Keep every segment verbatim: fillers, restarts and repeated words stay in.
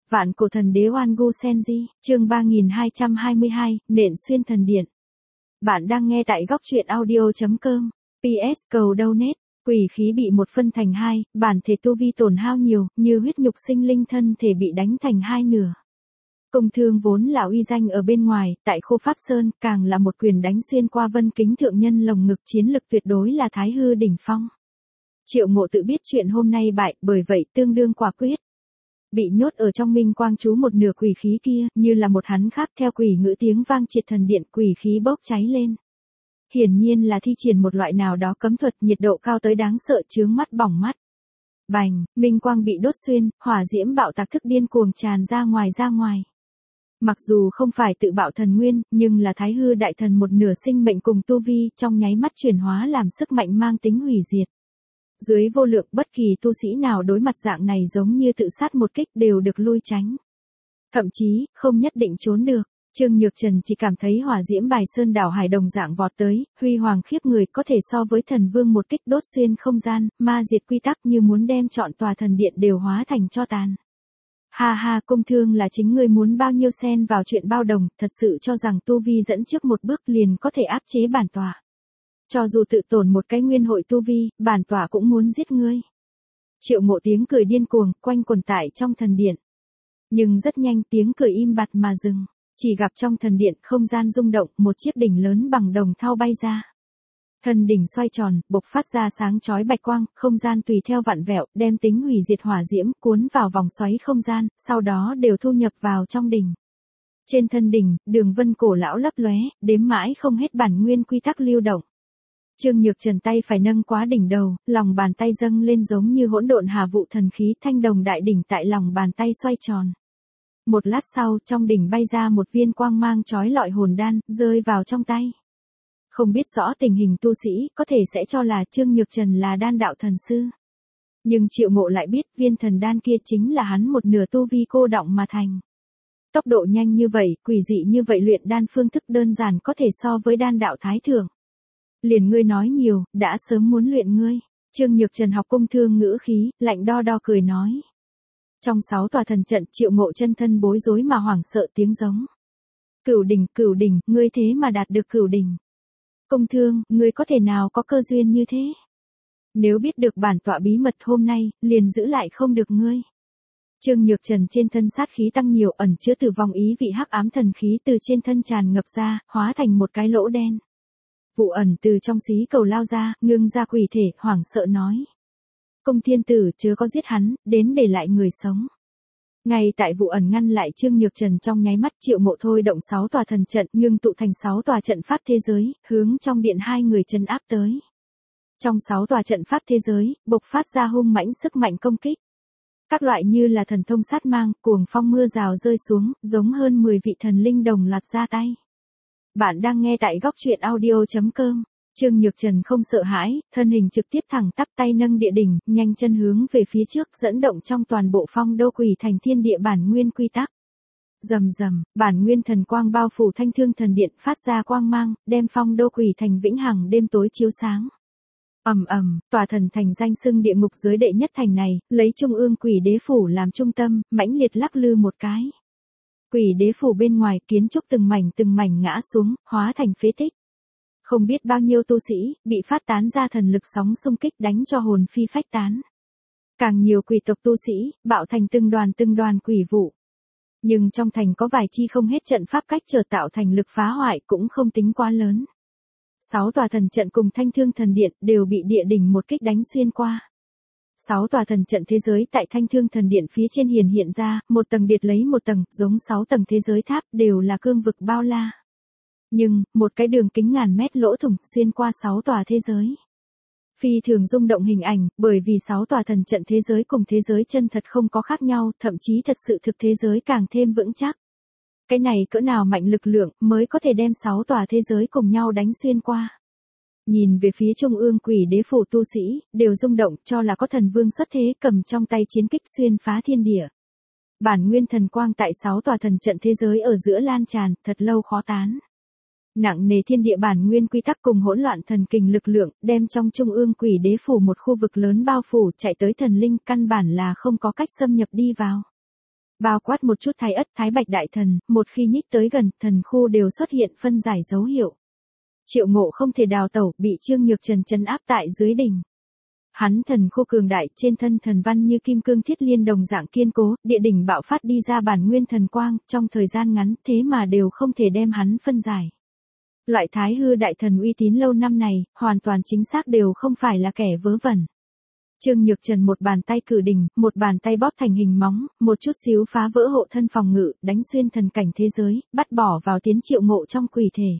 Vạn cổ thần đế Oan Gu Senji, chương ba nghìn hai trăm hai mươi hai, nện xuyên thần điện. Bạn đang nghe tại góc truyện audio chấm com. pê ét cầu donate, quỷ khí bị một phân thành hai, bản thể tu vi tổn hao nhiều, như huyết nhục sinh linh thân thể bị đánh thành hai nửa. Công Thương vốn là uy danh ở bên ngoài, tại Khô Pháp Sơn, càng là một quyền đánh xuyên qua vân kính thượng nhân lồng ngực, chiến lực tuyệt đối là thái hư đỉnh phong. Triệu Ngộ tự biết chuyện hôm nay bại, bởi vậy tương đương quả quyết. Bị nhốt ở trong minh quang chú một nửa quỷ khí kia, như là một hắn khác theo quỷ ngữ tiếng vang triệt thần điện, quỷ khí bốc cháy lên. Hiển nhiên là thi triển một loại nào đó cấm thuật, nhiệt độ cao tới đáng sợ, chướng mắt bỏng mắt. Bành, minh quang bị đốt xuyên, hỏa diễm bạo tạc thức điên cuồng tràn ra ngoài ra ngoài. Mặc dù không phải tự bạo thần nguyên, nhưng là thái hư đại thần một nửa sinh mệnh cùng tu vi, trong nháy mắt chuyển hóa làm sức mạnh mang tính hủy diệt. Dưới vô lượng, bất kỳ tu sĩ nào đối mặt dạng này giống như tự sát một kích đều được lui tránh. Thậm chí, không nhất định trốn được. Trương Nhược Trần chỉ cảm thấy hỏa diễm bài sơn đảo hải đồng dạng vọt tới, huy hoàng khiếp người, có thể so với thần vương một kích đốt xuyên không gian, ma diệt quy tắc, như muốn đem trọn tòa thần điện đều hóa thành tro tàn. Ha ha, Công Thương, là chính ngươi muốn bao nhiêu xen vào chuyện bao đồng, thật sự cho rằng tu vi dẫn trước một bước liền có thể áp chế bản tòa. Cho dù tự tổn một cái nguyên hội tu vi, bản tòa cũng muốn giết ngươi. Triệu Ngộ tiếng cười điên cuồng, quanh quẩn tại trong thần điện. Nhưng rất nhanh tiếng cười im bặt mà dừng, chỉ gặp trong thần điện không gian rung động, một chiếc đỉnh lớn bằng đồng thau bay ra. Thần đỉnh xoay tròn, bộc phát ra sáng chói bạch quang, không gian tùy theo vặn vẹo, đem tính hủy diệt hỏa diễm cuốn vào vòng xoáy không gian, sau đó đều thu nhập vào trong đỉnh. Trên thân đỉnh, đường vân cổ lão lấp lóe, đếm mãi không hết bản nguyên quy tắc lưu động. Trương Nhược Trần tay phải nâng quá đỉnh đầu, lòng bàn tay dâng lên giống như hỗn độn hà vụ thần khí, thanh đồng đại đỉnh tại lòng bàn tay xoay tròn. Một lát sau, trong đỉnh bay ra một viên quang mang chói lọi hồn đan, rơi vào trong tay. Không biết rõ tình hình tu sĩ, có thể sẽ cho là Trương Nhược Trần là đan đạo thần sư. Nhưng Triệu Ngộ lại biết viên thần đan kia chính là hắn một nửa tu vi cô đọng mà thành. Tốc độ nhanh như vậy, quỷ dị như vậy, luyện đan phương thức đơn giản có thể so với đan đạo thái thượng. Liền ngươi nói nhiều, đã sớm muốn luyện ngươi. Trương Nhược Trần học Công Thương ngữ khí, lạnh đo đo cười nói. Trong sáu tòa thần trận, Triệu Ngộ chân thân bối rối mà hoảng sợ tiếng giống. Cửu đỉnh, cửu đỉnh, ngươi thế mà đạt được cửu đỉnh. Công Thương, ngươi có thể nào có cơ duyên như thế? Nếu biết được bản tọa bí mật hôm nay, liền giữ lại không được ngươi. Trương Nhược Trần trên thân sát khí tăng nhiều, ẩn chứa tử vong ý vị, hắc ám thần khí từ trên thân tràn ngập ra, hóa thành một cái lỗ đen. Vụ Ẩn từ trong xí cầu lao ra, ngưng ra quỷ thể, hoảng sợ nói. Công Thiên Tử, chớ có giết hắn, đến để lại người sống. Ngay tại Vụ Ẩn ngăn lại Trương Nhược Trần trong nháy mắt, Triệu Ngộ thôi động sáu tòa thần trận, ngưng tụ thành sáu tòa trận pháp thế giới, hướng trong điện hai người trấn áp tới. Trong sáu tòa trận pháp thế giới, bộc phát ra hung mãnh sức mạnh công kích. Các loại như là thần thông sát mang, cuồng phong mưa rào rơi xuống, giống hơn mười vị thần linh đồng loạt ra tay. Bạn đang nghe tại góc truyện audio chấm com. Trương Nhược Trần không sợ hãi, thân hình trực tiếp thẳng tắp, tay nâng địa đỉnh, nhanh chân hướng về phía trước, dẫn động trong toàn bộ phong đô quỷ thành thiên địa bản nguyên quy tắc. Rầm rầm, bản nguyên thần quang bao phủ thanh thương thần điện, phát ra quang mang, đem phong đô quỷ thành vĩnh hằng đêm tối chiếu sáng. Ầm ầm, tòa thần thành danh xưng địa ngục giới đệ nhất thành này, lấy trung ương quỷ đế phủ làm trung tâm, mãnh liệt lắc lư một cái. Quỷ đế phủ bên ngoài, kiến trúc từng mảnh từng mảnh ngã xuống, hóa thành phế tích. Không biết bao nhiêu tu sĩ, bị phát tán ra thần lực sóng xung kích đánh cho hồn phi phách tán. Càng nhiều quỷ tộc tu sĩ, bạo thành từng đoàn từng đoàn quỷ vụ. Nhưng trong thành có vài chi không hết trận pháp cách trở tạo thành lực phá hoại cũng không tính quá lớn. Sáu tòa thần trận cùng thanh thương thần điện đều bị địa đỉnh một kích đánh xuyên qua. Sáu tòa thần trận thế giới tại thanh thương thần điện phía trên hiển hiện ra, một tầng điệt lấy một tầng, giống sáu tầng thế giới tháp, đều là cương vực bao la. Nhưng, một cái đường kính ngàn mét lỗ thủng xuyên qua sáu tòa thế giới. Phi thường rung động hình ảnh, bởi vì sáu tòa thần trận thế giới cùng thế giới chân thật không có khác nhau, thậm chí thật sự thực thế giới càng thêm vững chắc. Cái này cỡ nào mạnh lực lượng mới có thể đem sáu tòa thế giới cùng nhau đánh xuyên qua. Nhìn về phía trung ương quỷ đế phủ tu sĩ, đều rung động, cho là có thần vương xuất thế, cầm trong tay chiến kích xuyên phá thiên địa. Bản nguyên thần quang tại sáu tòa thần trận thế giới ở giữa lan tràn, thật lâu khó tán. Nặng nề thiên địa bản nguyên quy tắc cùng hỗn loạn thần kình lực lượng, đem trong trung ương quỷ đế phủ một khu vực lớn bao phủ, chạy tới thần linh, căn bản là không có cách xâm nhập đi vào. Bao quát một chút Thái Ất, Thái Bạch đại thần, một khi nhích tới gần, thần khu đều xuất hiện phân giải dấu hiệu. Triệu Ngộ không thể đào tẩu, bị Trương Nhược Trần trấn áp tại dưới đỉnh. Hắn thần khu cường đại, trên thân thần văn như kim cương thiết liên đồng dạng kiên cố, địa đỉnh bạo phát đi ra bản nguyên thần quang, trong thời gian ngắn, thế mà đều không thể đem hắn phân giải. Loại Thái hư đại thần uy tín lâu năm này, hoàn toàn chính xác đều không phải là kẻ vớ vẩn. Trương Nhược Trần một bàn tay cử đỉnh, một bàn tay bóp thành hình móng, một chút xíu phá vỡ hộ thân phòng ngự, đánh xuyên thần cảnh thế giới, bắt bỏ vào tiến Triệu Ngộ trong quỷ thể.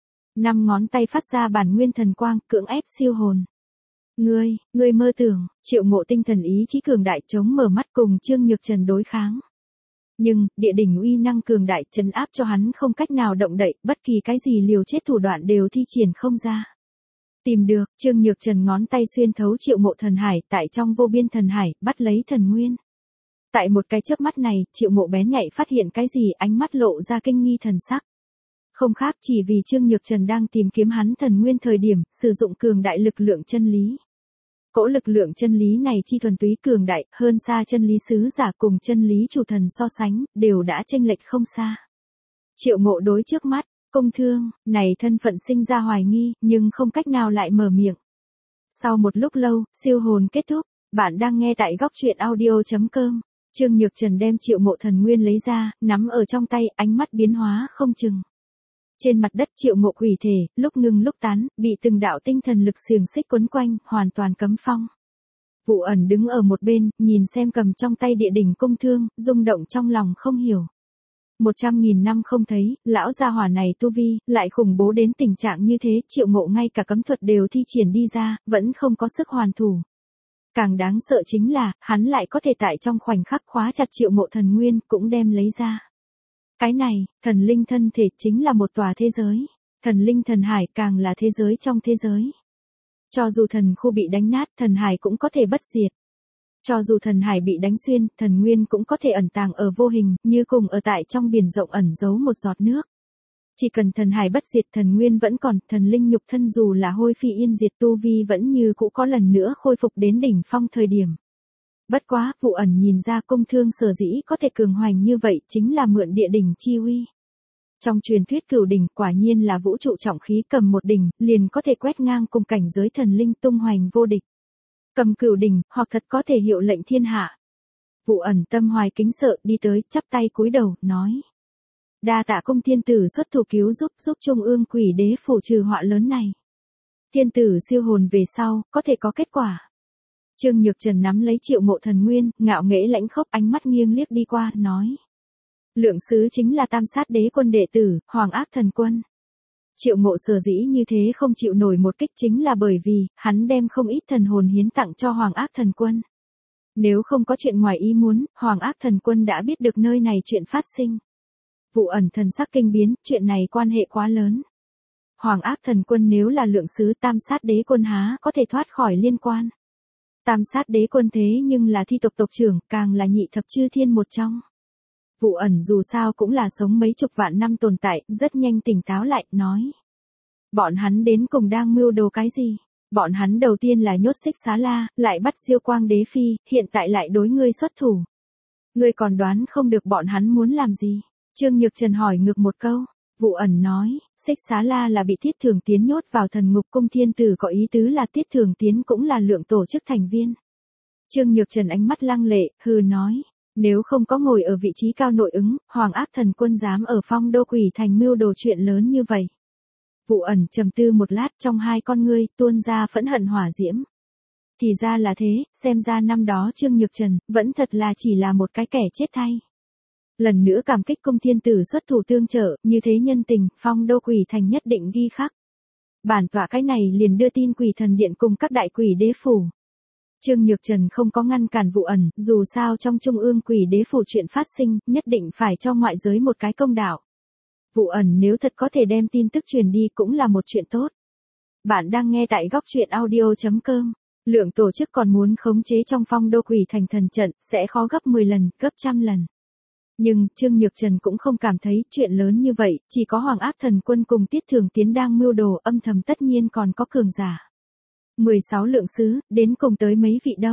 Năm ngón tay phát ra bản nguyên thần quang, cưỡng ép siêu hồn. Ngươi, ngươi mơ tưởng, Triệu Ngộ tinh thần ý chí cường đại chống mở mắt cùng Trương Nhược Trần đối kháng. Nhưng, địa đỉnh uy năng cường đại trấn áp cho hắn không cách nào động đậy, bất kỳ cái gì liều chết thủ đoạn đều thi triển không ra. Tìm được, Trương Nhược Trần ngón tay xuyên thấu Triệu Ngộ thần hải, tại trong vô biên thần hải, bắt lấy thần nguyên. Tại một cái chớp mắt này, Triệu Ngộ bén nhạy phát hiện cái gì, ánh mắt lộ ra kinh nghi thần sắc. Không khác chỉ vì Trương Nhược Trần đang tìm kiếm hắn thần nguyên thời điểm, sử dụng cường đại lực lượng chân lý. Cỗ lực lượng chân lý này chi thuần túy cường đại, hơn xa chân lý sứ giả cùng chân lý chủ thần so sánh, đều đã chênh lệch không xa. Triệu Ngộ đối trước mắt, công thương, này thân phận sinh ra hoài nghi, nhưng không cách nào lại mở miệng. Sau một lúc lâu, siêu hồn kết thúc, bạn đang nghe tại góc truyện audio chấm com. Trương Nhược Trần đem Triệu Ngộ thần nguyên lấy ra, nắm ở trong tay, ánh mắt biến hóa không chừng. Trên mặt đất Triệu Ngộ quỷ thể, lúc ngưng lúc tán, bị từng đạo tinh thần lực xiềng xích quấn quanh, hoàn toàn cấm phong. Vụ Ẩn đứng ở một bên, nhìn xem cầm trong tay địa đỉnh công thương, rung động trong lòng không hiểu. Một trăm nghìn năm không thấy, lão gia hỏa này tu vi, lại khủng bố đến tình trạng như thế, Triệu Ngộ ngay cả cấm thuật đều thi triển đi ra, vẫn không có sức hoàn thủ. Càng đáng sợ chính là, hắn lại có thể tại trong khoảnh khắc khóa chặt Triệu Ngộ thần nguyên, cũng đem lấy ra. Cái này, thần linh thân thể chính là một tòa thế giới. Thần linh thần hải càng là thế giới trong thế giới. Cho dù thần khu bị đánh nát, thần hải cũng có thể bất diệt. Cho dù thần hải bị đánh xuyên, thần nguyên cũng có thể ẩn tàng ở vô hình, như cùng ở tại trong biển rộng ẩn giấu một giọt nước. Chỉ cần thần hải bất diệt, thần nguyên vẫn còn, thần linh nhục thân dù là hôi phi yên diệt, tu vi vẫn như cũ có lần nữa khôi phục đến đỉnh phong thời điểm. Bất quá, Vụ Ẩn nhìn ra công thương sở dĩ có thể cường hoành như vậy chính là mượn địa đỉnh chi uy. Trong truyền thuyết cửu đỉnh quả nhiên là vũ trụ trọng khí, cầm một đỉnh, liền có thể quét ngang cùng cảnh giới thần linh tung hoành vô địch. Cầm cửu đỉnh, hoặc thật có thể hiệu lệnh thiên hạ. Vụ Ẩn tâm hoài kính sợ, đi tới, chắp tay cúi đầu, nói. Đa tạ Công thiên tử xuất thủ cứu giúp, giúp Trung ương quỷ đế phủ trừ họa lớn này. Thiên tử siêu hồn về sau, có thể có kết quả. Trương Nhược Trần nắm lấy Triệu Ngộ thần nguyên, ngạo nghễ lãnh khốc, ánh mắt nghiêng liếc đi qua, nói. Lượng sứ chính là tam sát đế quân đệ tử, Hoàng Ác Thần Quân. Triệu Ngộ sở dĩ như thế không chịu nổi một kích chính là bởi vì, hắn đem không ít thần hồn hiến tặng cho Hoàng Ác Thần Quân. Nếu không có chuyện ngoài ý muốn, Hoàng Ác Thần Quân đã biết được nơi này chuyện phát sinh. Vụ Ẩn thần sắc kinh biến, chuyện này quan hệ quá lớn. Hoàng Ác Thần Quân nếu là lượng sứ, tam sát đế quân há có thể thoát khỏi liên quan. Tam sát đế quân thế nhưng là thi tộc tộc trưởng, càng là nhị thập chư thiên một trong. Vụ Ẩn dù sao cũng là sống mấy chục vạn năm tồn tại, rất nhanh tỉnh táo lại, nói. Bọn hắn đến cùng đang mưu đồ cái gì? Bọn hắn đầu tiên là nhốt Xích Xá La, lại bắt Diêu Quang Đế Phi, hiện tại lại đối ngươi xuất thủ. Ngươi còn đoán không được bọn hắn muốn làm gì? Trương Nhược Trần hỏi ngược một câu. Vụ Ẩn nói, Xích Xá La là bị Tiết Thường Tiến nhốt vào thần ngục, Công thiên tử có ý tứ là Tiết Thường Tiến cũng là lượng tổ chức thành viên. Trương Nhược Trần ánh mắt lăng lệ, hừ nói, nếu không có ngồi ở vị trí cao nội ứng, Hoàng Ác Thần Quân dám ở Phong Đô Quỷ Thành mưu đồ chuyện lớn như vậy. Vụ Ẩn trầm tư một lát, trong hai con ngươi tuôn ra phẫn hận hỏa diễm. Thì ra là thế, xem ra năm đó Trương Nhược Trần vẫn thật là chỉ là một cái kẻ chết thay. Lần nữa cảm kích Công thiên tử xuất thủ tương trợ, như thế nhân tình, Phong Đô Quỷ Thành nhất định ghi khắc. Bản tọa cái này liền đưa tin Quỷ Thần Điện cùng các đại quỷ đế phủ. Trương Nhược Trần không có ngăn cản Vụ Ẩn, dù sao trong Trung ương quỷ đế phủ chuyện phát sinh, nhất định phải cho ngoại giới một cái công đạo. Vụ Ẩn nếu thật có thể đem tin tức truyền đi cũng là một chuyện tốt. Bạn đang nghe tại góc truyện audio chấm com. Lượng tổ chức còn muốn khống chế trong Phong Đô Quỷ Thành thần trận, sẽ khó gấp mười lần, gấp trăm lần. Nhưng, Trương Nhược Trần cũng không cảm thấy chuyện lớn như vậy, chỉ có Hoàng Ác Thần Quân cùng Tiết Thường Tiến đang mưu đồ, âm thầm tất nhiên còn có cường giả. mười sáu lượng sứ, đến cùng tới mấy vị đâu?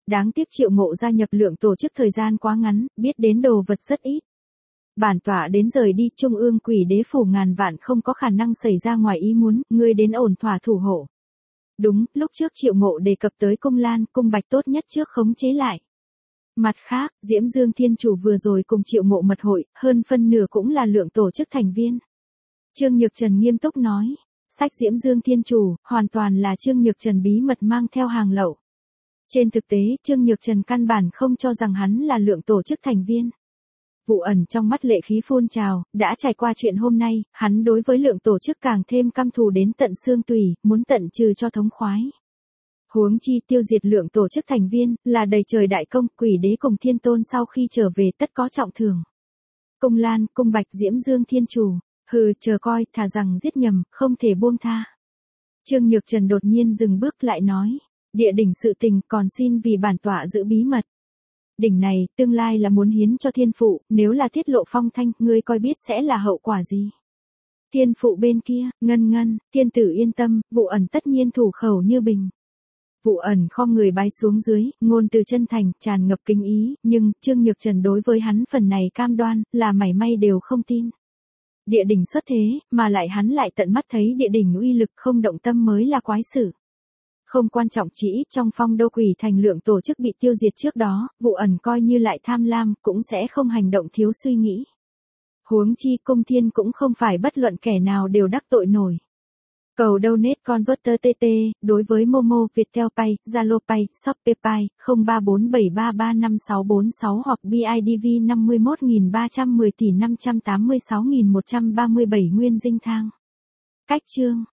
Đáng tiếc Triệu Ngộ gia nhập Lượng tổ chức thời gian quá ngắn, biết đến đồ vật rất ít. Bản tọa đến rời đi, Trung ương Quỷ Đế phủ ngàn vạn không có khả năng xảy ra ngoài ý muốn, ngươi đến ổn thỏa thủ hộ. Đúng, lúc trước Triệu Ngộ đề cập tới cung Lan, cung Bạch tốt nhất trước khống chế lại. Mặt khác, Diễm Dương Thiên Chủ vừa rồi cùng Triệu Ngộ mật hội, hơn phân nửa cũng là Lượng tổ chức thành viên. Trương Nhược Trần nghiêm túc nói, sách Diễm Dương Thiên Chủ, hoàn toàn là Trương Nhược Trần bí mật mang theo hàng lậu. Trên thực tế, Trương Nhược Trần căn bản không cho rằng hắn là Lượng tổ chức thành viên. Vụ ẩn trong mắt lệ khí phun trào, đã trải qua chuyện hôm nay, hắn đối với Lượng tổ chức càng thêm căm thù đến tận xương tủy, muốn tận trừ cho thống khoái. Huống chi tiêu diệt Lượng tổ chức thành viên, là đầy trời đại công, Quỷ Đế cùng Thiên Tôn sau khi trở về tất có trọng thưởng. Cung Lan, cung Bạch, Diễm Dương Thiên Chủ, hừ, chờ coi, thà rằng giết nhầm, không thể buông tha. Trương Nhược Trần đột nhiên dừng bước lại nói, địa đỉnh sự tình còn xin vì bản tọa giữ bí mật. Đỉnh này, tương lai là muốn hiến cho thiên phụ, nếu là tiết lộ phong thanh, ngươi coi biết sẽ là hậu quả gì. Thiên phụ bên kia, ngân ngân, thiên tử yên tâm, vụ ẩn tất nhiên thủ khẩu như bình. Vụ ẩn khom người bái xuống dưới, ngôn từ chân thành, tràn ngập kính ý, nhưng, Trương Nhược Trần đối với hắn phần này cam đoan, là mảy may đều không tin. Địa đỉnh xuất thế, mà lại hắn lại tận mắt thấy địa đỉnh uy lực không động tâm mới là quái sự. Không quan trọng, chỉ ít trong Phong Đô Quỷ Thành Lượng tổ chức bị tiêu diệt trước đó, vụ ẩn coi như lại tham lam, cũng sẽ không hành động thiếu suy nghĩ. Huống chi Cung Thiên cũng không phải bất luận kẻ nào đều đắc tội nổi. Cầu donate converter tê tê, đối với Momo, Viettel Pay, Zalo Pay, Shopee Pay, không ba bốn bảy ba ba năm sáu bốn sáu hoặc bê i đê vê năm mươi mốt nghìn ba trăm mười tỷ năm trăm tám mươi sáu nghìn một trăm ba mươi bảy nguyên dinh thang. Cách chương